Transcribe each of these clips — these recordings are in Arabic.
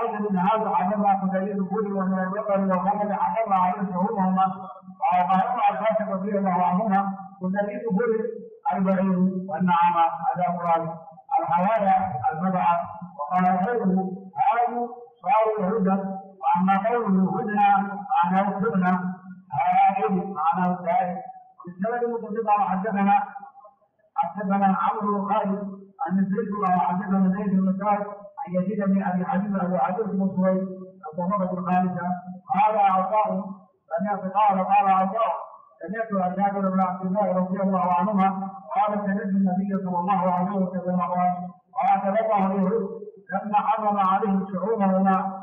وهذا من هذا علمها فدليل الكل ومن البقر والغنم علمها عليه شهورهما وأعطاهما الفاتحة رضي الله عنهما ودليل الكل البعير والنعم هذا مراد الحوايا البدعة وقال غيره هذا صار الهدى وأما قوله هدنا معناه هدنا هذا معناه ذلك والسند المتفق حدثنا عمرو بن خالد عن زيد وحدثنا زيد بن سعد عن يزيد بن ابي حبيب ابو عبد بن سويد الضمره الخامسه قال عطاء قال عطاء سمعت جابر بن عبد الله رضي الله عنهما قال سمعت النبي صلى الله عليه وسلم قال تبعه اليهود لما حرم عليهم شعومها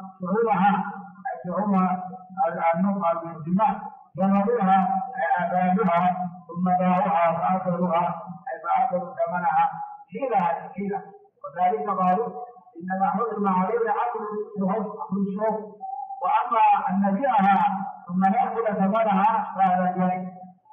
اي شعوم النقع بالجماع جمعوها ابادها ثم باعوها فاكلوها فأكلوا ثمنها حيلة وذلك قالوا إنما حرم علينا أكل الشوك وأما أن نبيعها ثم نأكل ثمنها فهذا جائز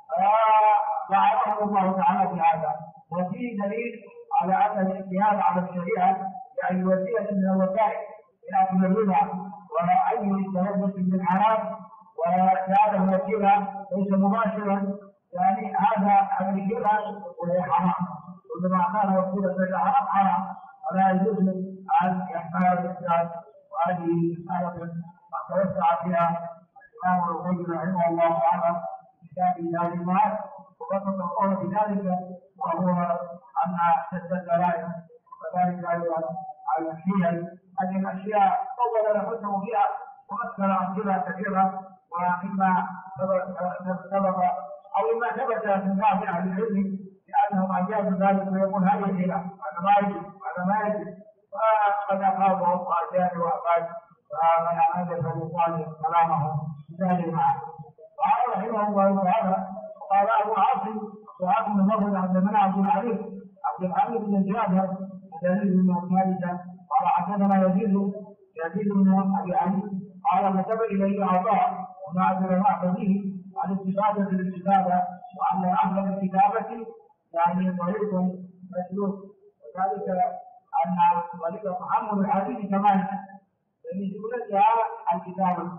فلعنهم الله تعالى في هذا وفيه دليل على أن الاجتهاد على الشريعة يعني وسيلة من الوسائل إلى أكل الربا وأي تلبس بالحرام وهذا وسيلة ليس مباشرا يعني هذا الربا وهي حرام وإنما كان وسيلة إلى حرام ولا يجوز أن يحمل الإنسان وهذه مسألة توسع فيها الإمام الغزالي رحمه الله تعالى في كتابه هذه المعاد وبسط القول بذلك وهو أن شد الدلائل وكذلك أيضا على الحيل هذه الأشياء طول نفسه فيها ومثل أمثلة كثيرة ومما سبق أو ما ثبت من بعض أهل العلم لأنهم أجازوا ذلك ويقول هذه الحيلة هذا ما يجب فقد أخاذهم وأجازوا وأخاذ فمن أنزل فليصالح كلامه سهل معه وقال رحمه الله تعالى وقال أبو عاصم وعاصم بن مغرب عندنا عبد الحميد بن جابر ودليل من الثالثة قال حدثنا يزيد بن أبي علي قال كتب إليه عطاء ونعذر معه عن استفادة الاستفادة وأن أهل الكتابة يعني طريق مسلوك وذلك أن طريق تحمل الحديث كمان من جملتها الكتابة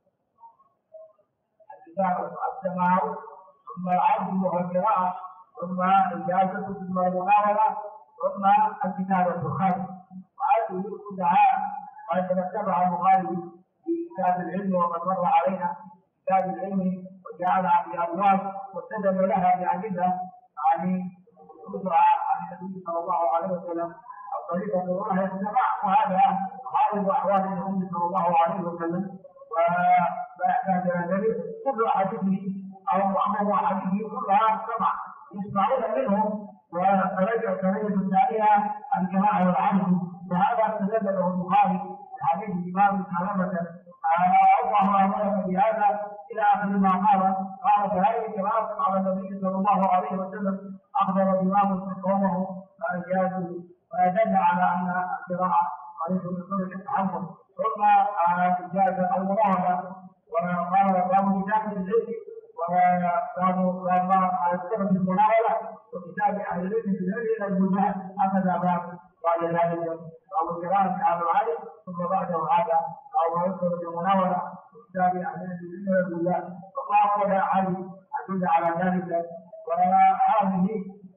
السماع ثم العرض والقراءة ثم الإجازة ثم المناولة ثم الكتابة الخارج وهذه كلها قد تتبع البخاري في كتاب العلم وقد مر علينا كتاب العلم وجعلها بأبواب واستدل لها بأدلة يعني وجودها عن النبي صلى الله عليه وسلم الطريقة الله يتبع وهذا غالب أحوال النبي صلى الله عليه وسلم ويحتاج إلى دليل كل حديثه أو أمر حديثه كلها سمع يسمعون منهم وترجع كلمة الثانية الجماعة والعدل وهذا استدل له البخاري حديث الإمام سلمة الله أمرك بهذا إلى آخر ما قال فهذه القراءة على النبي صلى الله عليه وسلم أخبر الإمام قومه فأجازوا ويدل على أن القراءة قريب من طريق التحمل ثم إجازة المراهنة وقال قاموا بكتابة العلم وقاموا على كتابة المناولة وكتاب أهل العلم في ذلك المجاهد هكذا بعد ذلك أو القراءة على العالم ثم بعده هذا أو يذكر بالمناولة وكتاب أهل العلم بالله فقام ولا علي أدل على ذلك وهذه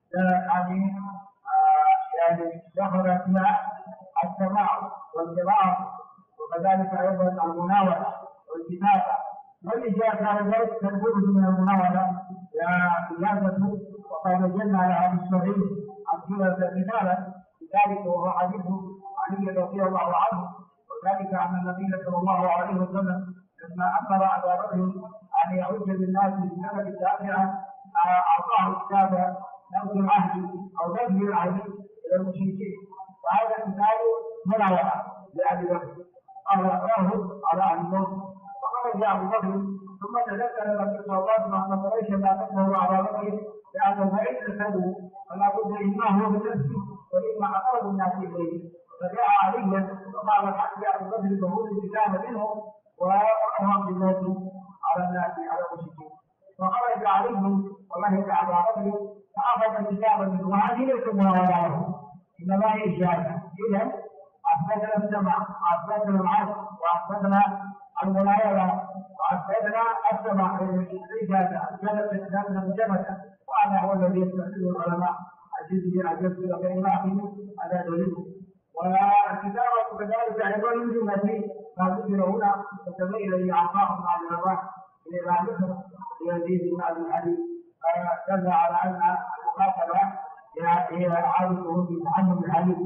يعني دخل فيها السماع والقراءة وكذلك أيضا المناولة والكتابة والإجازة على ذلك تنبذ من المناولة إجازة وقد وجدنا لها بالصحيح أمثلة كثيرة لذلك وهو حديث علي رضي الله عنه وذلك أن النبي صلى الله عليه وسلم لما أمر أبا بكر أن يعود بالناس في السنة التاسعة أعطاه كتاب نبذ العهد أو نبذ العهد إلى المشركين وهذا مثال مناولة لأبي بكر قال أقراه على أهل الموت فخرج أبو بكر ثم تذكر النبي صلى الله عليه وسلم أن قريشا لا تقبل على بكر لأنه بعيد الحدود فلا بد إما هو بنفسه وإما أقرب الناس إليه فجاء عليا وقال الحق يا أبو بكر ظهور الكتاب منهم وأمرهم بالموت على الناس على المشركين فخرج عليهم ومهد أبا بكر فأخذ الكتاب منه وهذه ليست مناولة له إنما هي إجازة إذا أثبتنا السمع، وأثبتنا العرش، وأثبتنا المناولة، وأثبتنا السمع الإجازة، أثبتنا الجبهة، وهذا هو الذي يستخدمه العلماء الجزء كلماته على دليله. والكتابة كذلك أيضا من جملة ما ذكر هنا وتبين لي أعطاهم على العلماء إلى مصر ليزيد من هذا الحديث دل على أن المخاطبة هي عادته في تحمل الحديث.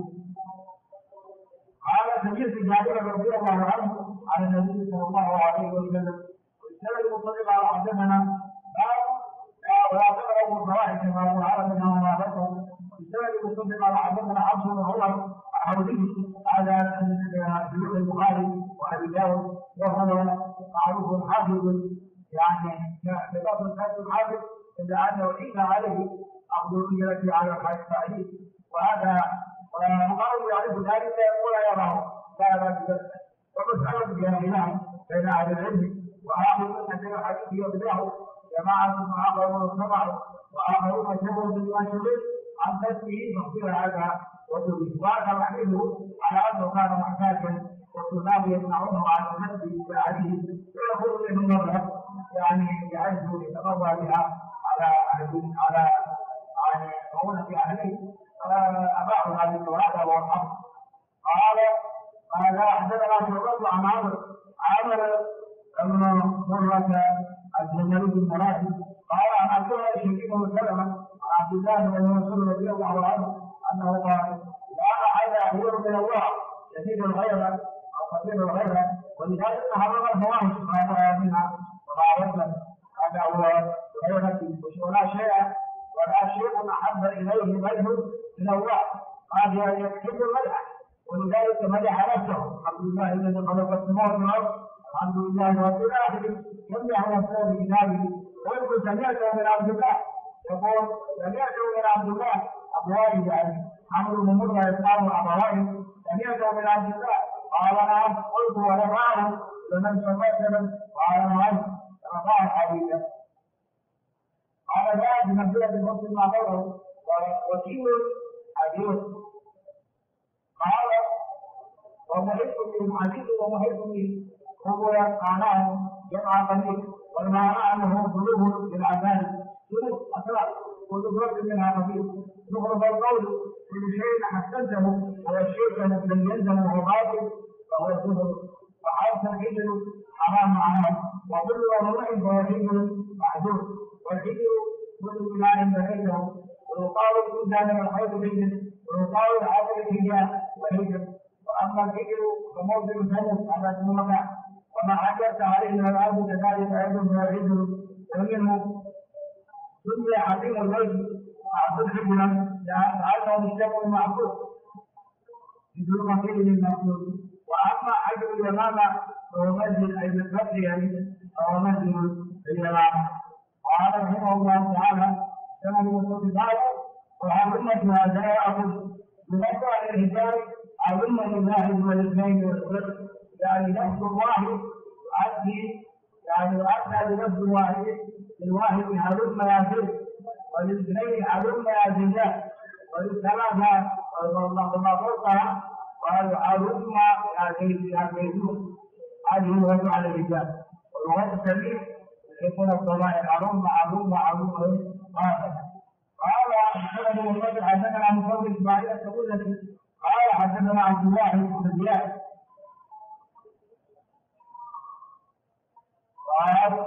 قال سمعت جابر رضي الله عنه عن النبي صلى الله عليه وسلم والسند المصدق على حدثنا ولا تقربوا الفواحش ما ظهر منها وما بطن. والسند المصدق على حدثنا حفص بن عمر الحوزي هذا في البخاري وابي داود وهو معروف حافظ يعني لفظ الحافظ الا انه حين عليه اخذ الرجله على الصحيح وهذا ومقاوم يعرف ذلك ولا يراه لا بذلك. ومسألة بين بين أهل العلم وآخرون كثير الحديث يبدأه جماعة آخرون سمعوا وآخرون شبهوا بالمشهور عن نفسه تفسير هذا وجوده. وهذا محمله على أنه كان محتاجا والطلاب يمنعونه عن نفسه بالحديث ويقول منه مذهب يعني يعرفوا يتقوى بها على يعني مؤونة أهله أباعوا هذه وهذا هو الحق. قال حدثنا شعبة عن عمرو بن مرة الجمالي بن مراد قال عن عبد الله الشريف بن سلمة عن عبد الله بن مسعود رضي الله عنه أنه قال لا أحد يغير من الله شديد الغيرة أو خطير الغيرة ولذلك حرم الفواحش ما ظهر منها وما بطن. هذا هو غيرة ولا شيء أحب إليه منه من الله هذا يكتب المدح ولذلك مدح نفسه الحمد لله الذي خلق السماوات والأرض الحمد لله رب العالمين يمدح نفسه بكتابه ويقول سمعته من عبد الله يقول سمعته من عبد الله أبوائي يعني عمرو بن مرة يسأله أبوائي سمعته من عبد الله قال نعم قلت ولم أعلم لمن سمعت قال نعم رفع الحديث. قال جاء بمنزلة المسلم مع غيره وكيل حديث قال ومحب من حديث ومحب من هو معناه جمع قليل والمعنى انه قلوب للعباد قلوب اسرار كل فرد منها خفيف زخرف القول كل شيء حسنته والشيء الذي يلزم وباطل فهو الزهر وحرف الحجر حرام حرام وكل ممنوع فهو حجر محجور والحجر كل بناء بنيته ويقال كل من الحيض حجر ويقال هذا الحجاب وحجر. واما الحجر فموضع الجنه على الموقع وما حجرت عليه من الارض كذلك ايضا هو الحجر ومنه سمي عظيم الوجه معقول حجرا لانه مشتق معقول بدون مقيل للمقصود. واما حجر اليمامه فهو مسجد اي بالفتح يعني فهو مسجد اليمامه. قال رحمه الله تعالى كما يقول تعالى وعلمة هذا يأخذ بنفع الرجال علمة الواحد والاثنين والثلاث يعني لفظ واحد يؤدي يعني يؤدى بلفظ واحد للواحد علم يا زيد وللاثنين علم يا زيدان وللثلاثة وما فوقها وعلم يا زيد يا زيدون. هذه هو على الرجال واللغة السليم يكون الضمائر علوم هذا. قال حدثنا محمد حدثنا عن فضل اسماعيل التبوذكي قال حدثنا عبد الله بن زياد قال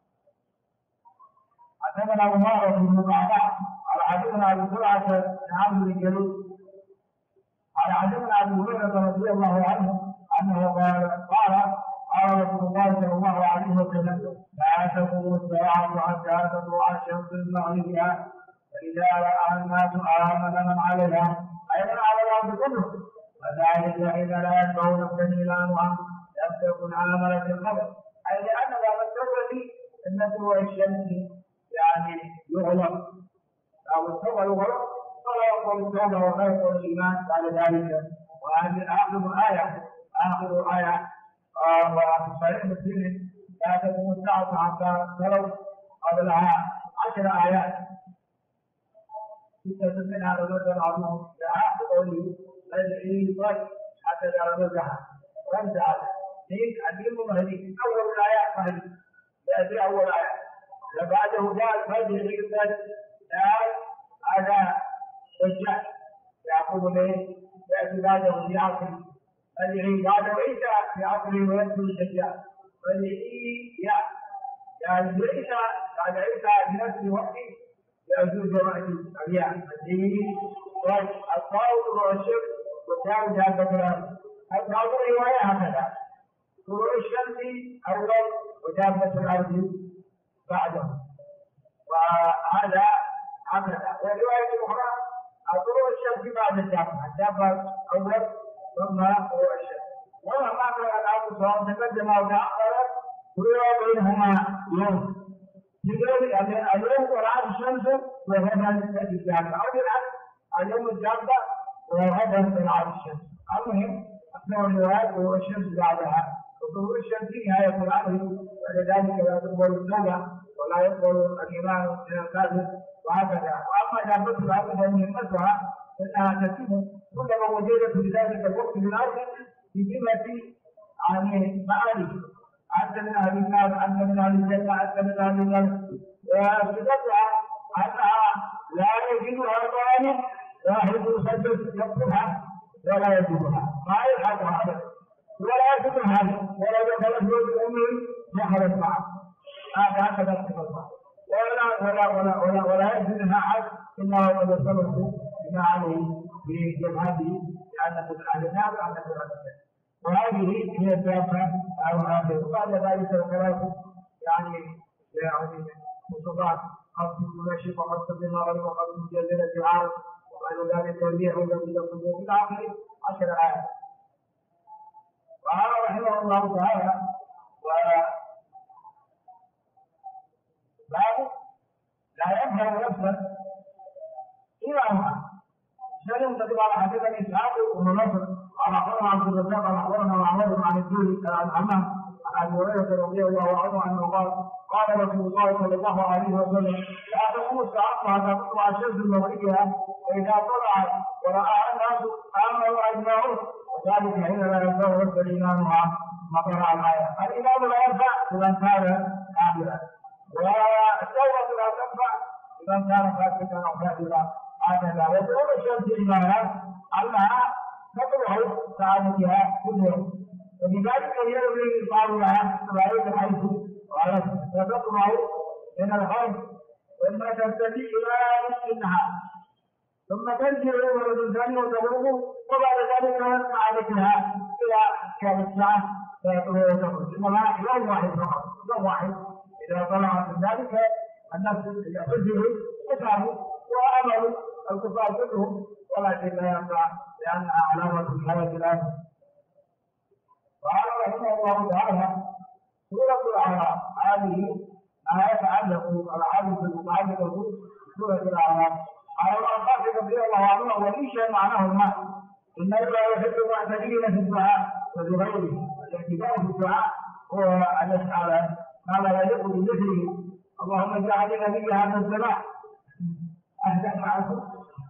حدثنا عمارة بن قعقاع على حدثنا ابي زرعة بن عمرو بن جلول على حدثنا ابو هريرة رضي الله عنه انه قال رسول الله صلى الله عليه وسلم لا تقوم الساعة حتى تطلع الشمس من مغربها فإذا رأى الناس آمن من عليها أيضا على الأرض كله وذلك إذا لا يدعو نفسا إلى أنها لم تكن عاملة القبر أي لأن باب التوبة النسوء الشمس يعني يغلق أو التوبة يغلق فلا يقول التوبة ولا يقول الإيمان بعد ذلك. وهذه آخر آية وفي صحيح مسلم لا تكون الساعة حتى تروا قبلها 10 آيات 6 منها رجل عظيم دعاء بقوله الذي صلى هكذا رمزها رمزها هيك عديم مهدي أول الآيات مهدي يأتي أول آية وبعده قال فجر يقبل هذا دجال يعقوب ليه يأتي بعده في عصره فجر بعده عيسى في عصره ويبدو الدجال فجر يعني عيسى بعد عيسى بنفس الوقت يأجوج ومأجوج أبيع الدين والطاووس والشرك والدار جابة الأرض الطاووس رواية هكذا طلوع الشمس أول وجابة الأرض بعده وهذا هكذا والرواية الأخرى طلوع الشمس بعد الدابة أول ثم طلوع الشمس ومهما كان الأرض سواء تقدم أو تأخر طلوع بينهما يوم اليوم طلعت الشمس وغدا الدابة أو بالعكس اليوم الدابة وغدا طلعت الشمس المهم أثناء الروايات طلوع الشمس بعدها وطلوع الشمس نهاية الأمر ولذلك لا تقبل التوبة ولا يقبل الإيمان من الكافر وهكذا وأما دابة الأرض فمهمتها أنها تتم كلما وجدت في ذلك الوقت في الأرض بجملة يعني معارف أنت من أهل النار أنت من أهل الجنة أنت من أهل النار وصفتها أنها لا يجدها طالب واحد مسدس يقتلها ولا يجدها ما يلحقها أبدا ولا يجدها ولا دخلت بيت أمه دخلت معه هكذا صفتها ولا يجدها أحد إلا وقد صبرت بما عليه بجبهته لأنه من أهل النار وأنه من أهل الجنة وهذه هي الدافع أو هذه وبعد ذلك الثلاث يعني مصطفى خمس مناشق وخمس بالمغرب وخمس مجلدة العالم وغير ذلك الريح والذي يقصد في آخر 10 آيات وهذا رحمه الله تعالى وباب لا يظهر نفسا إلى ما سلم تدل على حديث إسحاق ومن نصر على أخبرنا عبد الرزاق على أخبرنا معمر عن الزهري عن عمام عن أبي هريرة رضي الله عنه أنه قال رسول الله صلى الله عليه وسلم لا تقوم الساعة حتى تطلع الشمس من مغربها فإذا طلعت ورآها الناس آمنوا أجمعون وذلك حين لا ينفع رد الإيمان ما قرأ الآية الإيمان لا ينفع لمن كان كافرا والتوبة لا تنفع لمن كان فاسقا أو كافرا هكذا وطلوع الشمس إيمانا أنها تطلع سعادتها كل يوم ولذلك يروي بعض رأيت حيث قالت فتطلع من الغرب ثم ترتدي إلى نصف النهار ثم ترجع إلى الثاني وتغرب وبعد ذلك سعادتها إلى كام الساعة فيطلع وتخرج إنما يوم واحد فقط يوم واحد إذا طلعت من ذلك النفس يخرجه وتعبوا وأمروا الكفار كلهم ولكن لا ينفع لأنها علامة الحياة الآن وقال رحمه الله تعالى سورة الأعراف هذه ما يتعلق الحديث المتعلق بسورة الأعراف قال العباس رضي الله عنه وليس معناه الماء إن الله يحب المعتدين في الدعاء وبغيره الاعتداء في الدعاء هو أن يسأل ما لا يليق بمثله اللهم اجعل نبي هذا الزمان أهدأ معكم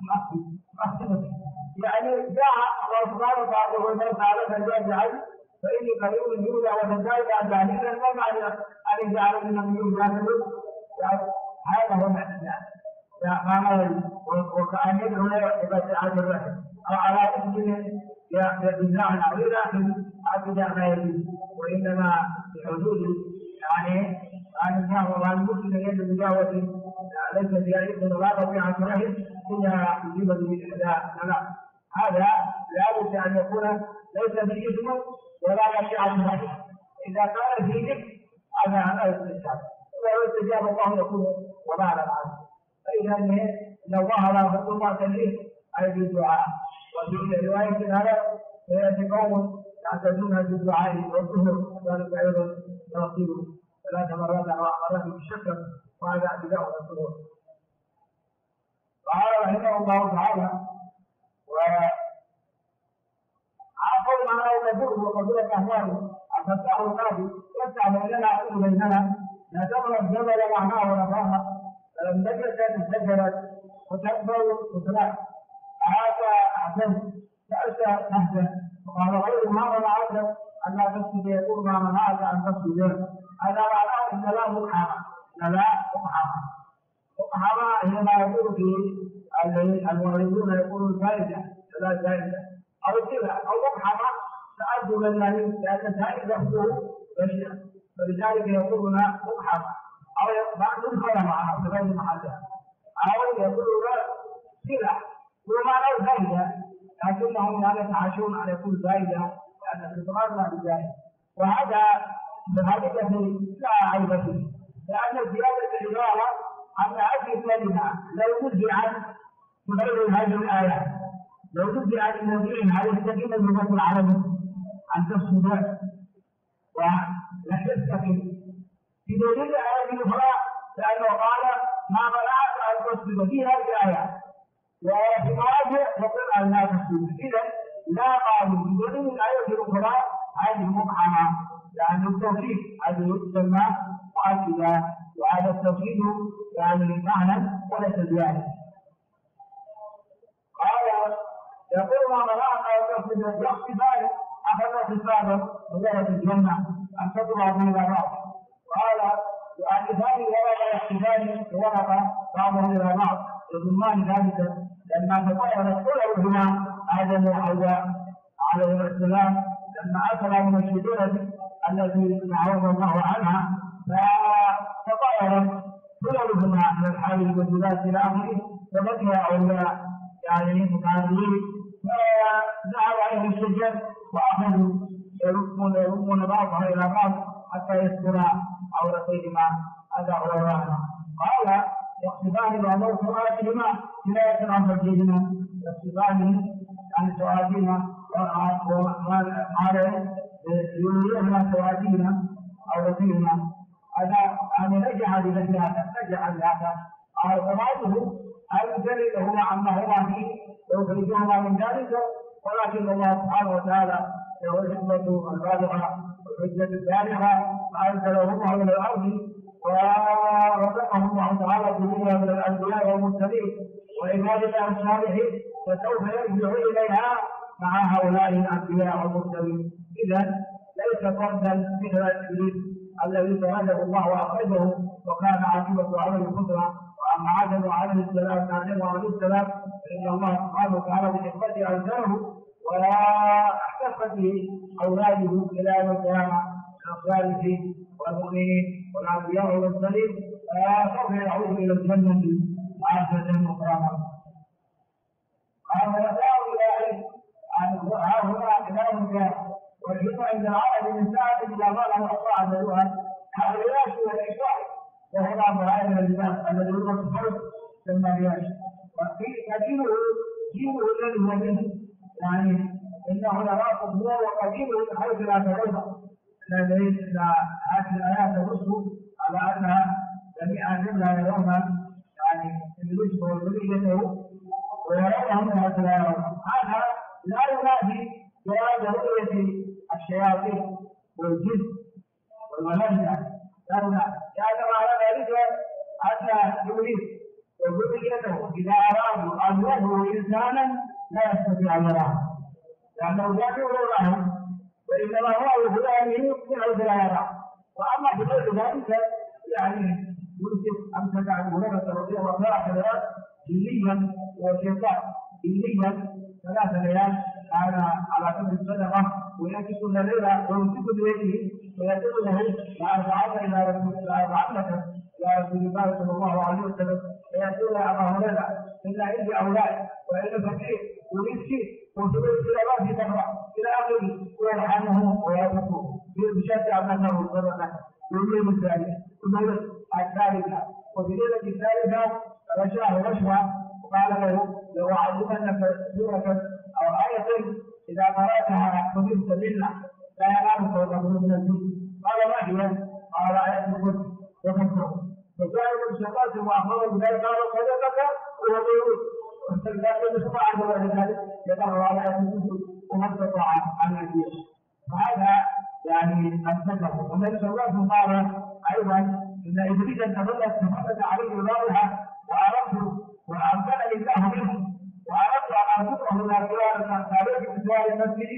يعني جاء الله سبحانه وتعالى والناس على فجاء فإني قريب يولى وفجاء بعد ما معنى أن يجعل من النبي هذا هو المعنى وكأن يدعو إلى هذا الرحم أو على اسم يبناء عليه لكن هذا ما يجوز وإنما بحدود يعني أن الله عن مسلم يد بجاوة ليس في علم ولا طبيعة رحم إلا يجيب بالإحداث هذا لا بد أن يكون ليس به اسم ولا طبيعة رحم إذا كان فيه اسم هذا لا يستجاب ولو استجاب الله يكون وبال العالم فإذا إن الله لا يحب المعتدين أي بالدعاء وفي رواية هذا سيأتي قوم يعتدون بالدعاء والظهر ذلك أيضا نصيبه 3 مرات أو مرات بالشكر وهذا اعتداء الظهور قال رحمه الله تعالى وعافوا ما لا يضر وقبلة أهواله الفتاح القاضي يفتح بيننا أقول بيننا لا تمر الجبل معناه ونفاها فلم تجد تسجلت وتكبر وتطلع هذا أحسن تأسى أهدا وقال غير ما منعك أن لا تسجد يقول ما منعك أن تسجد. هذا معناه أن لا مقحمة، أن لا مقحمة. مقحمة هي ما يقول في المغربون يقولون زائدة، لا زائدة أو كذا أو مقحمة تأدب النبي لأن زائدة هو بشر، فلذلك يقولون مقحمة أو مدخل معها في غير محلها، أو يقولون سلع ومعنى زائدة، لكنهم لا يتعاشون أن يكون زائدة لأن الإضرار لا بزائدة. وهذا بهذه لا عيب فيه، لأن زيادة العبارة أن هذه الكلمة لو نزعت من غير هذه الآيات، لو نزعت الموضوعين على السبيل اللغة العربية أن تفسد ولا تستقيم في دليل الآية الأخرى، لأنه قال ما منعك أن تفسد في هذه الآيات، وفي مواضع يقول أن لا تفسد. إذا لا قالوا في دليل الآية الأخرى هذه مقحمة، لأن التوحيد هذه يسمى مؤكدا، وهذا التوحيد يعني معنى وليس زيادة. قال يقول ما منعك أن تفسد بالاقتبال أخذ خطابا وجدت الجنة أن تطلع بين بعض. قال وعن ثاني ورد الاحتفال ورد بعضهم إلى بعض يضمان ذلك لما تطيرت كلهما آدم وحواء عليه السلام لما أكل من الشجرة التي نهاهم الله عنها، فتطيرت كلهما من الحال والبلاد إلى آخره، فبقي أولياء يعني متعاملين فذهب عليه الشجر وأخذوا يرمون بعضها إلى بعض حتى يستر عورتيهما. هذا هو الرحمة. قال يقصدان بأنه سؤالهما كناية عن فرجهما، يقصدان عن سؤالهما وقال يريدهما سؤالهما عورتيهما. هذا أن نجح بمثل هذا، نجح بهذا. قال ومعه أن يجلدهما عما هما فيه ويخرجهما من ذلك، ولكن الله سبحانه وتعالى له الحكمة البالغة والحجة البالغة، فأنزلهما من الأرض ورزقهم الله تعالى بهما من الأنبياء والمرسلين وعباد الله الصالحين، فسوف يرجع إليها مع هؤلاء الأنبياء والمرسلين. إذا ليس فردا مثل إبليس الذي تولده الله وأخرجه وكان عاقبة عليه القدرة. وأما آدم عليه السلام فإن الله سبحانه وتعالى بحكمته أنزله واحتفت به أولاده إلى يوم القيامة من الصالحين والمؤمنين والأنبياء والمرسلين، فسوف يعود إلى الجنة عزة مكرمة. قال ويدعو إلى علم ها هنا كلام جاء والحكمة عند العرب من ساعة إلى ما له أطاع ذلوها هذا الرياش والإشراح، وهنا مراعي الجبال الذي هو الصوت ثم الرياش، وقديمه جيمه الذي هو منه، يعني إنه لراق النور وقديمه من حيث لا تغير، الذي هذه الآيات تنص على أنها جميعا جملة يرونها يعني الوجه والذريته ويرونها من حيث لا يرونها. هذا لا ينافي جواز رؤية الشياطين والجن والملائكة، لا ينافي، لأن على ذلك أن إبليس وذريته إذا أرادوا أن يهوا إنسانا لا يستطيع أن يراه، لأنه لا يراه وإنما هو بغلامه يعود لا يراه. وأما بغير ذلك يعني يوسف أمسك عن هريرة رضي الله عنه جليا وشيطان جليا 3 ليال كان على قدر الصدقة ويأتي كل ليلة ويمسك بيده ويقول له لأرفعك إلى رسول الله صلى الله عليه وسلم، فيقول يا أبا هريرة إن عندي أولاد وإن فقير ومسكين وسبيل إلى ما في تقرأ إلى آخره، ويلحنه ويرفقه بشتى أنه صدقة ويقول بالثانية ثم الثالثة. وفي ليلة الثالثة رشاه رشوة وقال له لو أعلمنك سورة أو آية إذا قرأتها فضلت منا لا ينام فوق من الدين. قال ما هي؟ قال آية القدس وفكره، فجاء ابن شقاق وأخبره بذلك قال صدقك وغيره، ولكن يسمع عنه بعد ذلك يقرأ على آية القدس وما استطاع أن يأتيه. فهذا يعني أمسكه. والنبي صلى الله عليه وسلم قال أيضا إن إبليس تفلت عليه الرابحة وأردت وأمكنني الله منه وأردت أن أنفقه من أسرار المسجد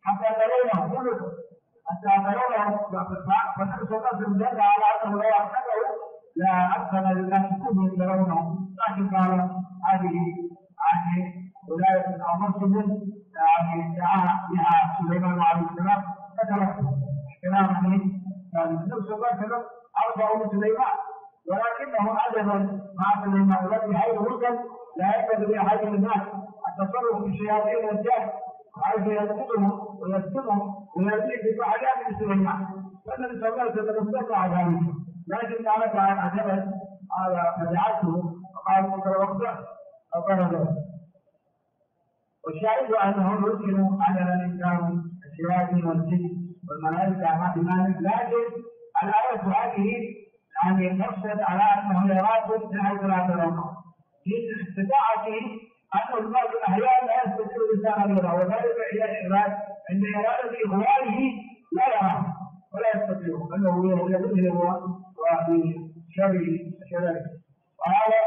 حتى ترونه كلكم حتى ترونه فالنبي صلى الله عليه وسلم دل على انه لو اعتقدوا لا احسن للناس كلهم يرونه، لكن قال هذه يعني ولايه او منصب يعني دعا بها سليمان عليه السلام فتركه احتراما النبي صلى الله عليه وسلم ارضى سليمان، ولكنه عدم مع سليمان الذي حيث ملكا لا يقدر لاحد الناس التصرف في الشياطين والجهل وحيث يسكتهم ويسكتهم ويزيد بفعاليات سليمان، فالنبي صلى الله عليه وسلم استطاع ذلك، لكن كانت عجبا على فدعته وقال متوقع فطرده. والشاهد انه يمكن عدم الانكار الشياطين والجن والملائكه مع ذلك، لكن الايه هذه يعني نصت على انه يراكم من حيث لا ترونه، في استطاعته انه المرء احيانا لا يستطيع الانسان ان يراه، وذلك الى الإخراج عند اراده اخوانه لا يراه ولا يستطيع انه يظهر وفي شر وهذا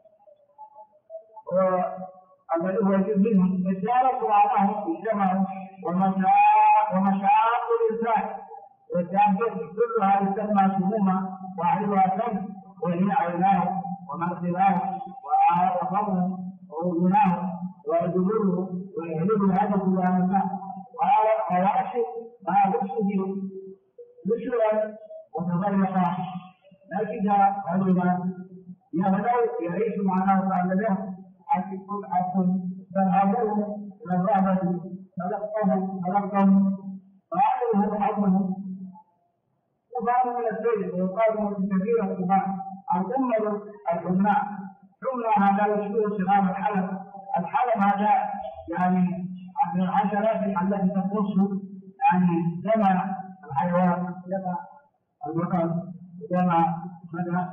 الذي هو يجب منهم رسالة معناه اجتمعوا ومشاعر الإنسان والتعبد كلها تسمى سموما وأحلها سم وهي عيناه ومغفراه وفمه وأذناه وأجبره ويهلب هذا كلها مساء ويعشق ما لبسه بشرا وتضيقا، لكن رجلا يهدوا يعيش معناه بعد ذلك حتى تنهبوه الى الرهبه تلقهم وعلمهم حظهم وقالوا من السيد وقالوا من كثير القرآن الأمة الحماء ثم هذا يشبه صغار الحلم هذا يعني من الحشرات التي تقص يعني دم الحيوان دم البقر دم هذا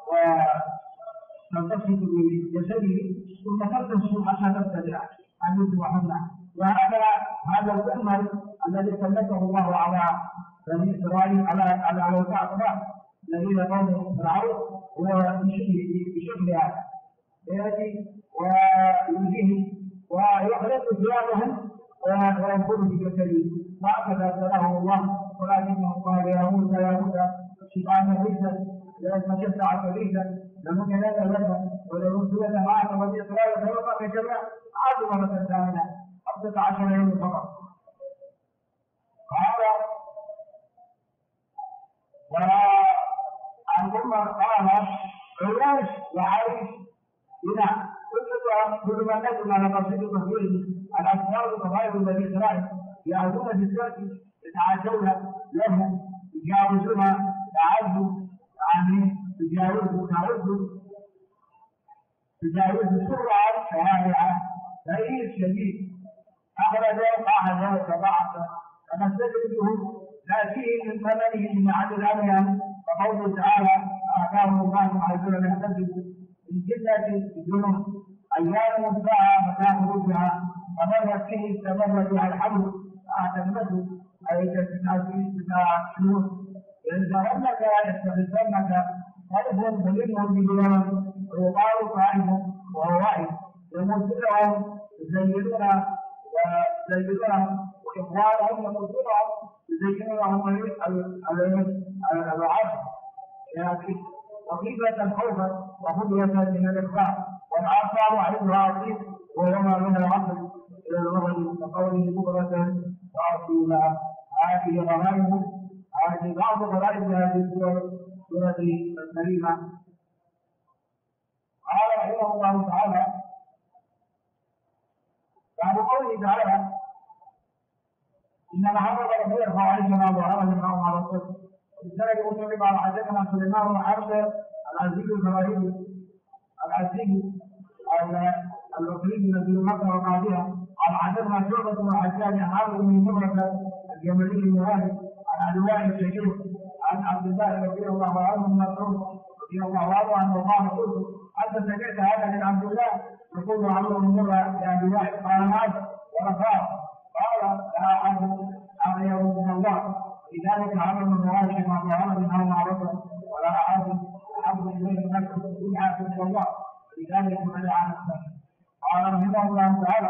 تلتصق بجسده ثم تلتصق حتى تبتدع عن مثل وحمنا، وهذا الأمر الذي سلطه الله على بني إسرائيل على وفاء الذين قوموا فرعون هو بشكلها يأتي ويجيه ويخلق ثيابهم وينفذ بجسده وهكذا ابتلاه الله، ولكنه قال يا موسى يا موسى الشيطان رجلا لأن شفع فريدا لمكنت لك ولرسلت معك بني إسرائيل فوقع في جميع عاد مرة ثانية 15 يوم فقط. قال والأمة قال عياش وعيش بنا كل من نزل على قصيد تفويض الأسرار وقبائل بني إسرائيل يأتون بالسوء يتعاجون لهم يجاوزون تعدوا يعني تجاوز سرعة شوارع بعيد شديد أخرج أحد فبعث فنستجده لا فيه من ثمنه من عدل الأميان وقوله تعالى أعطاهم الله معذورا يحتسب من جلة الجنون أيام الساعة متى خروجها فمرت فيه استمر بها الحمل أعتمته أي تستعفي بتاع شهور ينزغنك يستغفرنك قلبهم مليم بديان ويقال صاحبهم وهو واحد يمثلهم يزينون وإخوانهم يمثلهم يزينونهم العصر يعني وغيبة خوفا وخذية من الإخفاء والآثار علمها عظيم ويوم من العصر إلى الرغم وقوله بكرة وأصيلا هذه غرائب هذه بعض غرائب هذه السورة الكريمة. قال رحمه الله تعالى بعد قوله تعالى إنما حرم ربي الفواحش ما ظهر منها وما بطن بالسند مسلم قال حدثنا سليمان بن حرب العزيز الإبراهيمي العزيز الوكيل من ابن مكة وقاضيها قال حدثنا شعبة وحجاج حرب من مدركة الجمالي المهاجر عن عدوان الشهير عن عبد الله رضي الله عنه من مسعود رضي الله عنه أنه قال قلت حتى سمعت هذا من عبد الله يقول عمرو بن مرة لعبد الله قال نعم ورفعه قال لا أحد يوم من الله لذلك عمل من مواشي ما ظهر منها معرفة ولا أحد أحب إليه نفسه إلا من الله لذلك منع نفسه. قال رحمه الله تعالى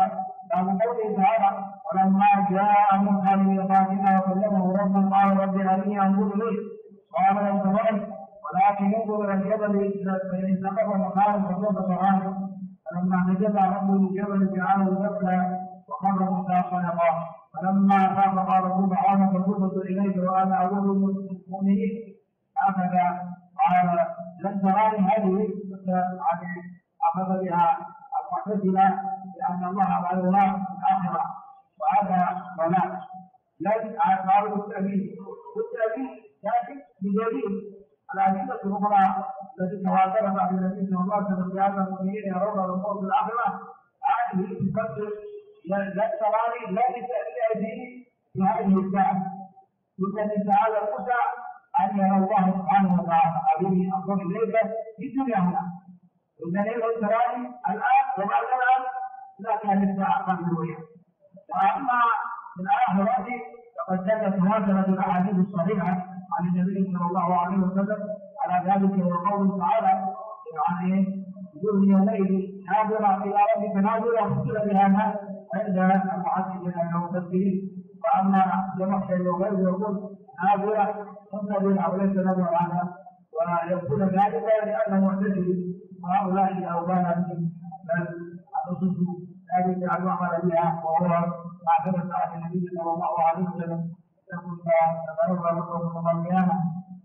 باب قوله تعالى ولما جاء موسى لميقاتنا وكلمه ربه قال رب ارني انظر اليك قال لن ترني ولكن انظر الى الجبل فان استقر مكانه فسوف تراني فلما تجلى ربه للجبل جعله دكا وخر موسى صدقا فلما افاق قال سبحانك تبت اليك وانا اول المؤمنين هكذا قال لن تراني هذه اخذ بها المعتزله لان الله قال الله في الاخره وهذا ولا لن قالوا بالتأمين لكن بدليل الأدلة الأخرى التي تواترت عن النبي صلى الله عليه وسلم في هذا المؤمنين يرون الأمور في الآخرة هذه تفسر لا تراني لا لتأتي في هذه الساعة التي تعالى موسى أن يرى الله سبحانه وتعالى هذه أنظر إليك في الدنيا هنا إذا لن تراني الآن وبعد الآن لا كان الساعة قبل الوحي وأما في الآخرة فقد جاءت تواترت الأحاديث الصحيحة عن النبي صلى الله عليه وسلم على ذلك وقوله تعالى يعني وجوه يومئذ ناظرة إلى ربك ناظرة وفصل بها عند المحدثين والمفسرين وأما زمخشري وغيره يقول ناظرة منتظرة وليس نظر عنها ويقول ذلك لأنه معتزل وهؤلاء الأوبان بل النصوص لا يجعل العمل بها وهو ما ثبت عن النبي صلى الله عليه وسلم يقول تتربى لكم يوم القيامة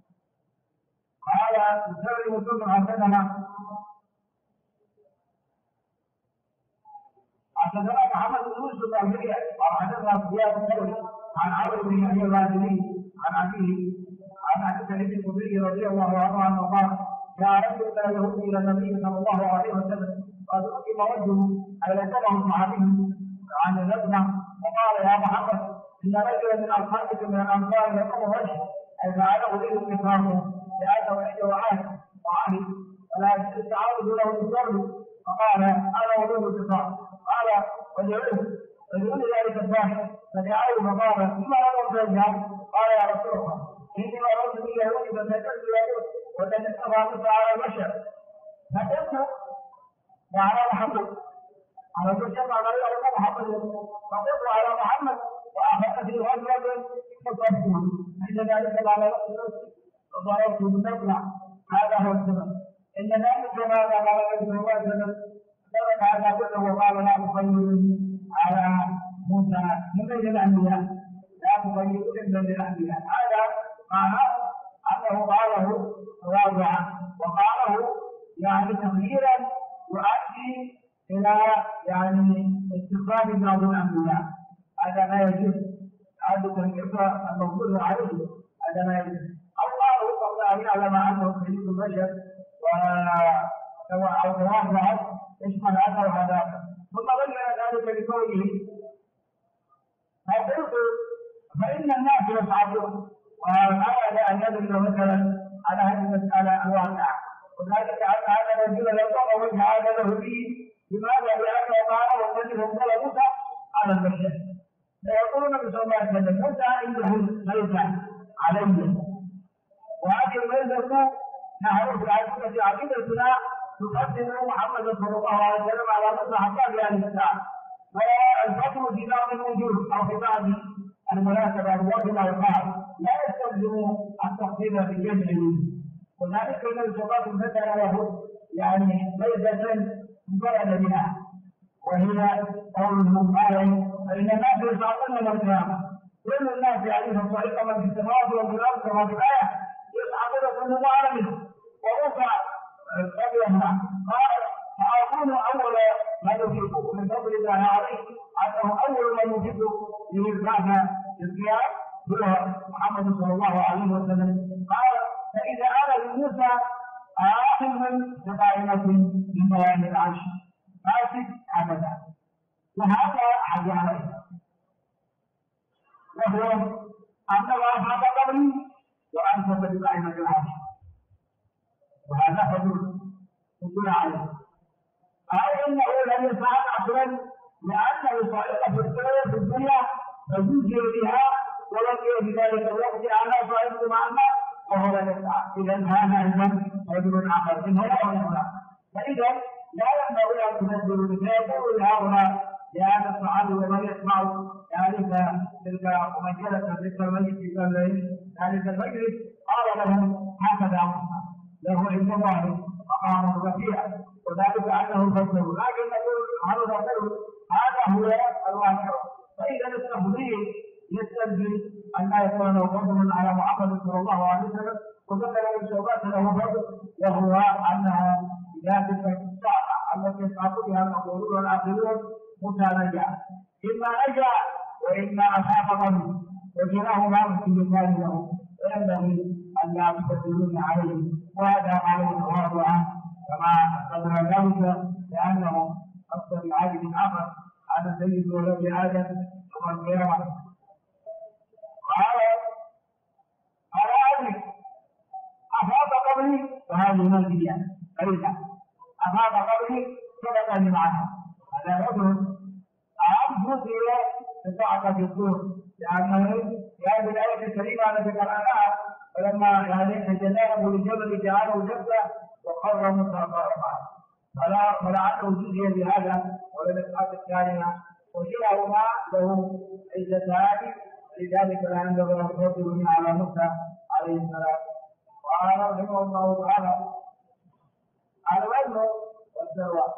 قال السبب وسلم حدثنا محمد بن يوسف البريء قال حدثنا سفيان الثوري عن عمرو بن ابي الرازي عن ابيه عن ابي سعيد الخدري رضي الله عنه قال جاء رجل لا يهودي الى النبي صلى الله عليه وسلم قد أقيم رجل أيلته صحابي عن النجمة وقال يا محمد إن رجلا من أصحابك من الأنصار يقوم وجه أي فعله لي اتفاقه لأنه عنده وعهد ولا التعارض له بالصبر فقال أنا وليه اتفاق قال وادعوه ذلك الصاحب فدعاه فقال ثم لم تجهل قال يا رسول الله إني مررت باليهود فسجدت اليهود وتنسى على البشر فقلت وعلى محمد على البشر على محمد فقلت على محمد وأخذت في غزوة فصدته عند ذلك على رأس وضربت بالنبلة هذا هو السبب إن ذلك ما قال عليه الصلاة والسلام ترك هذا كله وقال لا تخيرني على موسى من بين الأنبياء لا تخيرني من بين الأنبياء هذا معناه أنه قاله تواضعا وقاله يعني تغييرا يؤدي إلى يعني استخراج بعض الأنبياء هذا ما يجوز عادة الإرضاء الموجود عليه هذا ما يجوز الله قبل أن يعلم أنه سيد البشر أو تواضعا يشمل هذا وهذا ثم بين ذلك بقوله فقلت فإن الناس يصعدون وأراد أن يدل مثلا على هذه المسألة الواقعة وذلك أن هذا الرجل يلقى وجه هذا اليهودي لماذا؟ لأنه قال والذي انزل موسى على البشر فيقول النبي صلى الله عليه وسلم موسى عنده ليس عليه وهذه الميزة نعرف في عقيدتنا تقدم محمد صلى الله عليه وسلم على موسى حتى في هذه الساعة والفضل في بعض الوجوه أو في بعض المناسبة الواجبة والقاعدة لا يستلزم التقديم في جمع وذلك الذي صفات المثل له يعني ميزة انفرد بها وهي قوله تعالى فإن الناس يصعدون يوم القيامة كل الناس يعرفون طريق من في السماوات وفي الأرض كما في الآية يصعدون كل عالم ورفع قبلها قال فأكون أول من يفيد من فضل الله عليه أنه أول من يفيد لإرفاع القيام هو محمد صلى الله عليه وسلم قال فإذا أنا لموسى آخذ بقائمة من بيان العرش فاسد أبدا وهذا حج عليه وهو أن الله فاق قبلي وأنفق بقائمة العرش وهذا فضل عليه أي أنه لم يفعل عقلا لأنه صائغ في الدنيا فزوجي بها ولم يجد ذلك الوقت على صائغ معنا وهو لا يسعى إذا هذا أيضا رجل آخر من هنا ومن هنا فإذا لا ينبغي أن تنزلوا فيقول لهؤلاء لأن الصحابي ومن يسمع ذلك تلك مجلة ذكر الميت في ذلك المجلس قال لهم هكذا له عند الله مقام رفيع وذلك أنه الفضل، لكن نقول هذا هو الواقع. فإذا التفضيل يستلزم أن لا يكون له فضل على محمد صلى الله عليه وسلم، وذكر ابن شوبات له فضل وهو أنه بذلك الساعة التي يسعى بها الأولون والآخرون متنجعة، إما نجا وإما أصاب غني، وكلاهما في مثال له، وينبغي أن لا تكذبون عليه، وهذا عليه الواقع كما قدر ذلك لأنه أكثر العالم آخر أنا سيد ولد آدم يوم القيامة. قال أدرك أفاق قبري فهذه منزلة فريدة، أفاق قبري صدقني معها. هذا رجل أعد إلى بطاعة الدكتور، لأنه في هذه الآية الكريمة التي قرأناها فلما يعني جزاه للجبل جعله جبلا وقر متقاربا، فلعله جزي بهذا وللإسقاط الثانية، وكلاهما له عزتان، لذلك لا ينبغي أن يفضل على موسى عليه السلام. قال رحمه الله تعالى: العلم والثروة.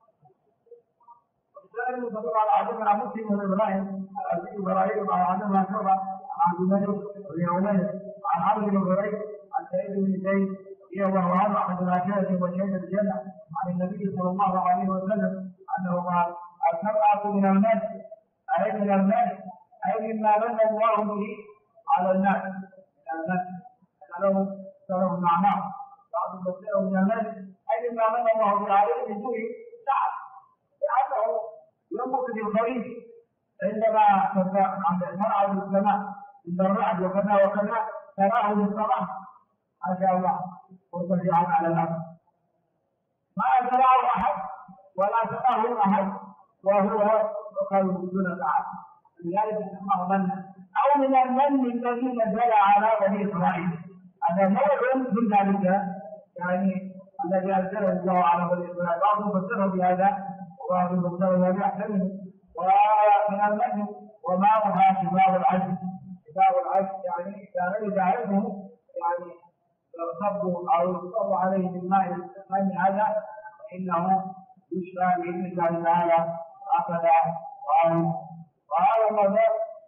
والثاني يصدق على عدمنا مسلم بن ابراهيم العزيز ابراهيم على عدمنا شعبة عن ابي مالك بن عمير عن عمرو بن هريره عن سعيد بن زيد رضي الله عنه احد العشره وشهد الجنه عن النبي صلى الله عليه وسلم انه قال: السبعه من المال، اي من المال اي مما من الله به على الناس من المال، له معناه بعض المسائل من المال اي مما من الله به عليه من دون تعب، لانه ينبت بالخريف عندما ترعى السماء عند الرعد وكذا وكذا تراه للصباح ما شاء الله وترجع على الارض ما تراه احد ولا تراه احد وهو خير دون تعب، لذلك سماه من او من المن الذي نزل على بني اسرائيل. هذا نوع من ذلك يعني الذي انزله الله على بني اسرائيل، بعضهم فسره بهذا وبعضهم فسره بهذا يحتمل. ومن المن وماؤها شفاء العجز، شفاء العجز يعني اذا غلب علمه يعني صبوا او يصب عليه بالماء المن هذا فانه يشفى باذن الله تعالى. هكذا قال الله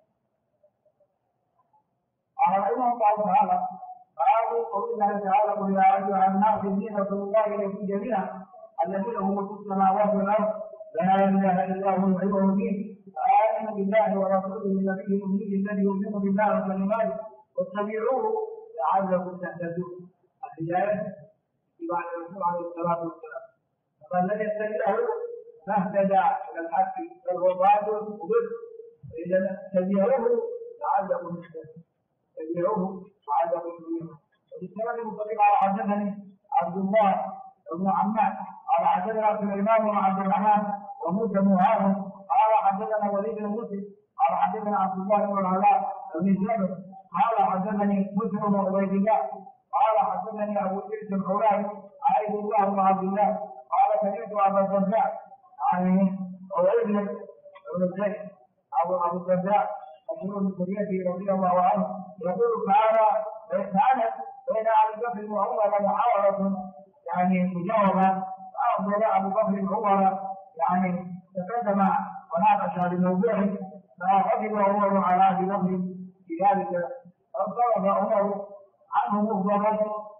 رحمه الله تعالى: قالوا قول الله تعالى: قل يا ايها الناس اني رسول الله اليكم جميعا الذي له ملك السماوات والارض لا اله الا هو الحي القيوم امنوا بالله ورسوله النبي الامي الذي يؤمن بالله وكلماته واتبعوه لعلكم تهتدون. الهدايه اتباع الرسول عليه الصلاه والسلام، فمن لم يتبعه فاهتدى الى الحق بل هو ضال مضل، فاذا اتبعوه لعلكم تهتدون، اتبعوه لعلكم تهتدون. وبالسند المنطبق على حدثني عبد الله بن عماد على حدثنا سليمان بن عبد الرحمن وموسى بن هارون قال حدثنا وليد بن مسلم قال حدثنا عبد الله بن العلاء بن جابر قال حدثني مسلم بن عبيد الله قال حدثني ابو سعيد الخولاني عبد الله بن عبد الله قال سمعت ابا الدرداء يعني عبيد بن زيد ابو الدرداء مشهور بكنيته رضي الله عنه يقول: كانت بين ابي بكر وعمر محاوره يعني مجاوبه، فأخبر أبو بكر عمر يعني تقدم وناقش بموضوع، فغضب عمر على أبي بكر في ذلك، فانصرف عمر عنه مغضبا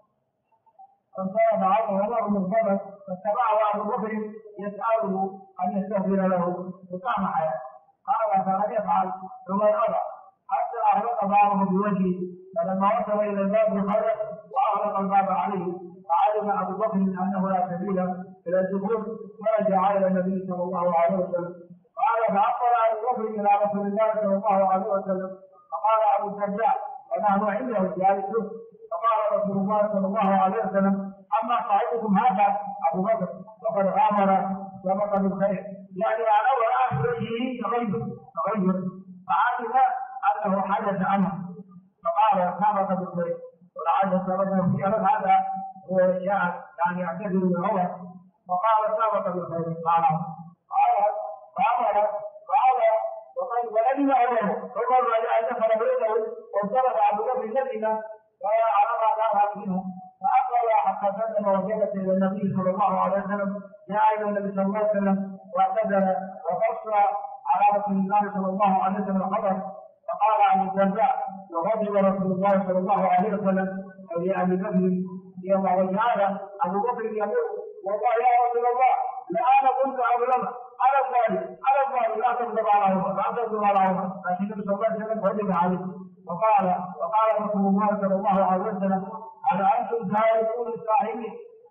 فاتبعه أبو بكر يسأله أن يستغفر له فسامح، قال: فلم يفعل ثم أبى حتى أغلق بعضه بوجهه، فلما وصل إلى الباب خرج وأغلق الباب عليه، فعلم ابو بكر انه لا سبيل الى الدخول فرجع الى النبي صلى الله عليه وسلم. قال: فاقبل ابو بكر الى رسول الله صلى الله عليه وسلم فقال ابو الدرداء ونحن عنده جالسون، فقال رسول الله صلى الله عليه وسلم: اما صاحبكم هذا ابو بكر فقد غامر سبق بالخير، يعني على وراء وجهه تغير فعلم انه حدث عنه فقال: سبق بالخير ولعل سبب في هذا هو يعني يعتذر بالعمر، وقال: سبق بالخير. قال فامر ولم يعلم عمر بعد ان دخل بيته وانصرف عبد الله بن نبينا وعرض على منه فاقبل حتى سلم وجلس الى النبي صلى الله عليه وسلم جاء الى النبي صلى الله عليه وسلم واعتذر وقص على رسول الله صلى الله عليه وسلم الخبر فقال عن الدرداء وغضب رسول الله صلى الله عليه وسلم لابي بكر يوم وجعل ابو بكر يقول والله يا رسول الله لأنا كنت أظلم على الظالم لا تغضب على عمر لكن النبي صلى الله عليه وسلم غضب عليه وقال رسول الله صلى الله عليه وسلم على أنتم تاركون لصاحبي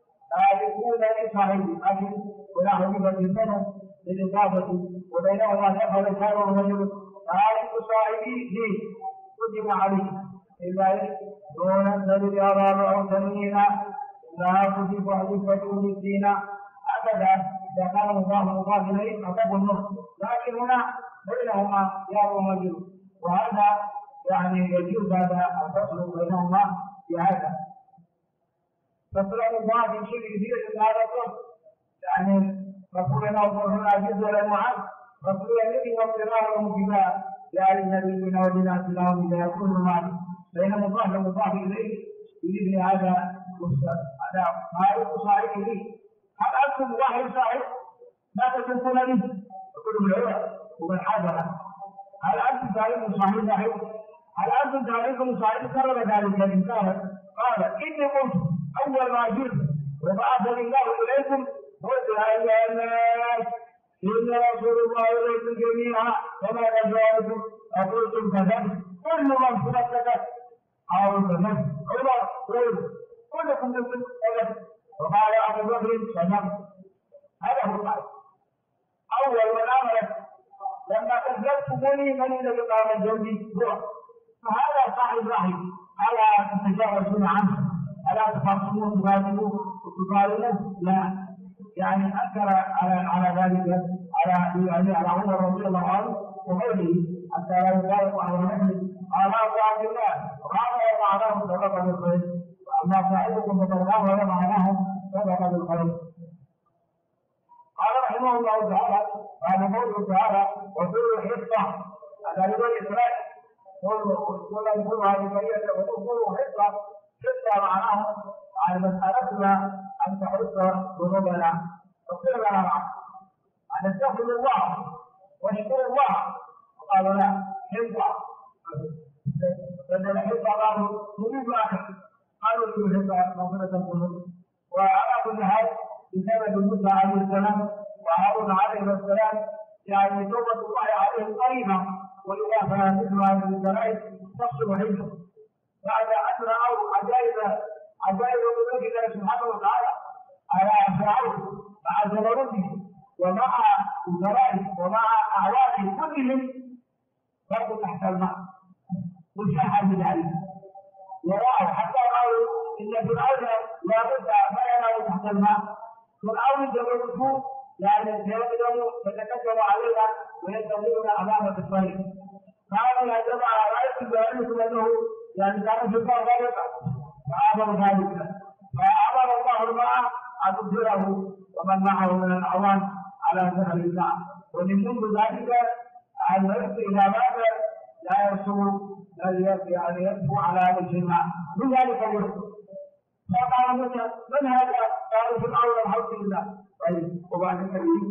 لكن ولا حبيبة البنو للإضافة وبينهما دخل الخير والرجل تارك صاحبي لي كتب عليه إلا دون السبيل أرام أو سنينا لا كتب حديثة الدين أبدا إذا كان مضاف إليه فقد النص لكن هنا بينهما يا رجل وهذا يعني يجوز هذا الفصل بينهما في هذا فصل الله في شيء كثير من هذا الفصل يعني رسول الله صلى الله عليه وسلم ولا معاذ رسول الذي وصلناه ومجباه يا للنبيين ولناس لهم إذا يكون معه بين مضاف إليه بإذن هذا خالق صاحبه هل أنتم ظاهر صاحب ما تشركون به وكل من العلم ومن حاضر هل أنتم تعرفون صاحب هل أنتم تعرفون صاحب كرر ذلك الإنكار قال إني قلت أول ما جئت وبعثني الله إليكم قلت يا أيها الناس إن رسول الله إليكم جميعا وما نجعلكم أقولتم كذبت كل من صدقت أو كذبت عمر كلكم كذبت وقال أبو بكر صدقت هذا هو القائد أول من أمرت لما كذبتموني من الذي قام جنبي هو فهذا صاحب رحم ألا تتجاوزون عنه ألا تخاصمون تغادرون وتقارنون لا يعني أنكر على ذلك على عمر رضي الله عنه وغيره حتى لا يبالغ على نفسه قال أبو عبد الله قال ومعناه سبق بالخير وأما صاحبكم فقد ومعناه سبق بالخير قال رحمه الله تعالى بعد قوله تعالى وكل حصة هذا لبني إسرائيل كل يقولها لبنية وكل حصة معناه على مسألتنا أن تحث ذنوبنا فقل لنا أن نستغفر الله واشكر الله قال لا حصة فإن الحصة قالوا نريد أكل قالوا له حصة مغفرة الذنوب وعلى كل حال بسبب موسى عليه السلام وهارون عليه السلام يعني توبة الله عليهم قريبة ولذا فلا مثل هذه الدلائل تفصل حجه بعد أن رأوا عجائب قدرة الله سبحانه وتعالى على فرعون مع جبروته ومع الجرائم ومع أعوانه كلهم فرقوا تحت الماء وشاهد بذلك ورأوا حتى رأوا إن فرعون لا بد ما ينام تحت الماء فرعون جبروته يعني يتكلم علينا ويستغلون أمام الطريق قالوا يا جماعة رأيتم بعلمكم أنه يعني كان في الله غالبا فأمر ذلك فأمر الله الماء أن تبصره ومن معه من الأعوان على سهل الماء ومن منذ ذلك المرء إذا مات لا يصوم يعني يصبو على وجه الماء من ذلك الوقت فقال من هذا؟ قالوا في الأول الحمد لله طيب وبعد التكليف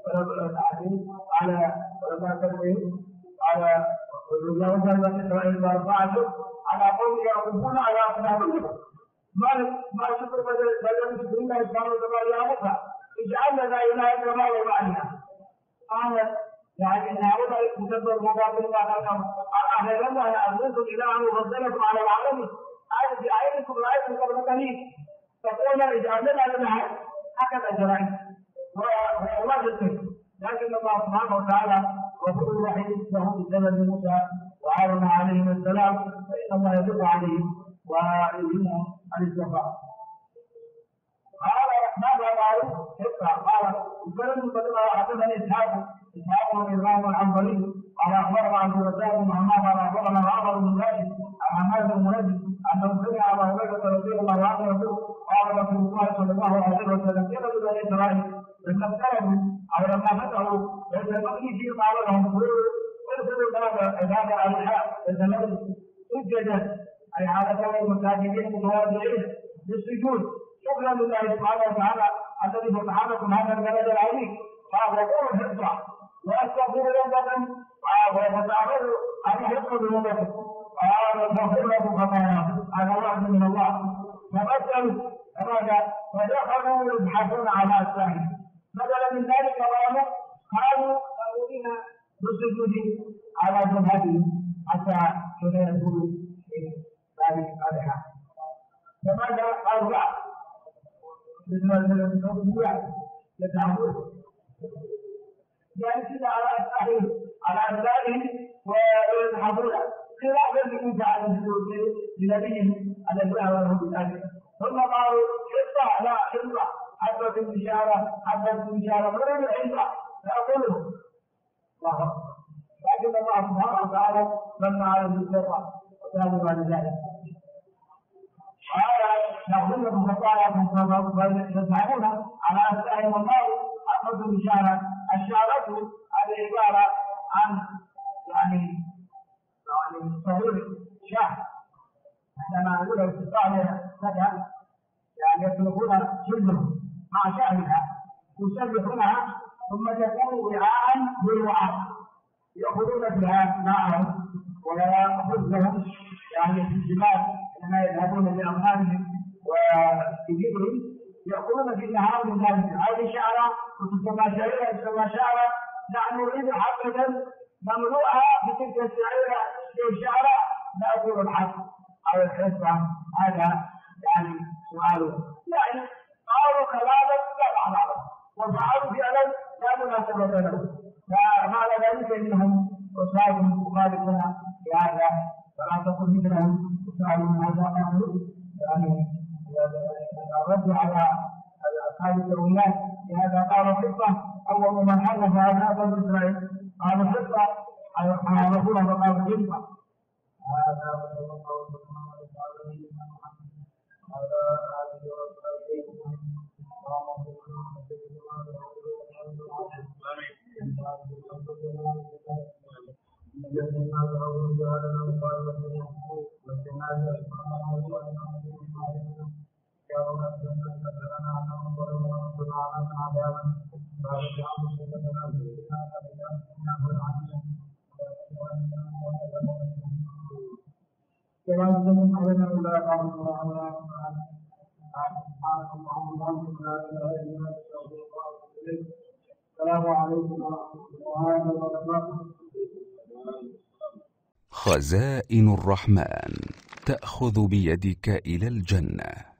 على ولما تنويه على وجاوز بني إسرائيل وأربعته على قوم يعرفون على أصنامهم ما شكر بدل شكرنا إسلام الله يا موسى اجعل لنا إلها كما وضعنا قال يعني إن هؤلاء يتكبر مباطل ما كانوا أهلا الله أرسلتم إلها وفضلكم على العالمين هذا في عينكم رأيتم قبل قليل تقول اجعل لنا إلها هكذا جرائم والله يذكر لكن الله سبحانه وتعالى غفور رحيم له بسبب موسى وهارون عليهم السلام فإن الله يتوب عليهم ويلهمهم عن الزكاة. قال ماذا قالوا؟ قال الكلام قدما حدثني إسحاق بن إبراهيم العنبري قال أخبرنا عبد الرزاق بن حماد قال أخبرنا عمر بن راشد عن حماد بن منجد أنه سمع أبا هريرة رضي الله عنه يقول قال رسول الله صلى الله عليه وسلم إلى بني إسرائيل لما افترضوا أو لما فتحوا بيت المقدس قال لهم يدخل هذا الحق الذي سجد أي على كون المساجدين متواضعين بالسجود شكرا لله سبحانه وتعالى الذي فتحكم هذا البلد العظيم فهو قول حفظه واستغفر ذنبكم وتعملوا ان يحفظ ذنوبكم ويغفر لكم خطاياكم هذا وعد من الله فمثلوا هذا فدخلوا يبحثون على الساحل بدلا من ذلك قالوا امرنا بالسجود على جبهته حتى يدخلوا في ذلك الحال فماذا قالوا لا بالنسبه يتعبون جالسين على أسفاره على أسفاره ويذهبون خلافا لمن فعل لنبيهم الذي أمره بذلك ثم قالوا حصة لا حصة حبة البشارة حبة البشارة غير الحصة فيقولوا الله أكبر لكن الله سبحانه وتعالى من على بالسرة وكانوا بعد ذلك وهذا يأخذهم خطاياهم فيذهبون على أسفارهم الله حبة البشارة الشارة هذه عبارة عن يعني صغير شاه عندما يقول استطاع فتى يعني يتركون جلدهم مع شأنها يسبحونها ثم تكون وعاء بالوعاء يأخذون بها معهم ولا يأخذ لهم يعني في الجبال عندما يذهبون لأموالهم وبجبرهم يأخذون في النهار من ذلك هذه شعرة وتسمى شعيرة تسمى شعرة نحن نريد حبة مملوءة بتلك الشعيرة الشعرة نأكل الحب أو الحصة هذا يعني سؤاله يعني قالوا كلاما لا معنى له وفعلوا فعلا لا مناسبة له فمعنى ذلك انهم اصحاب مخالفون بهذا فلا تقل مثلهم وسالوا هذا امر يعني الرد على اصحاب التاويلات لهذا قالوا حصه اول من حدث عن هذا الاسرائيل قالوا حصه على رسوله فقالوا حصه هذا وصلى الله وسلم على نبينا محمد وعلى اله وصحبه السلام عليكم ورحمة الله وبركاته. خزائن الرحمن تأخذ بيدك إلى الجنة.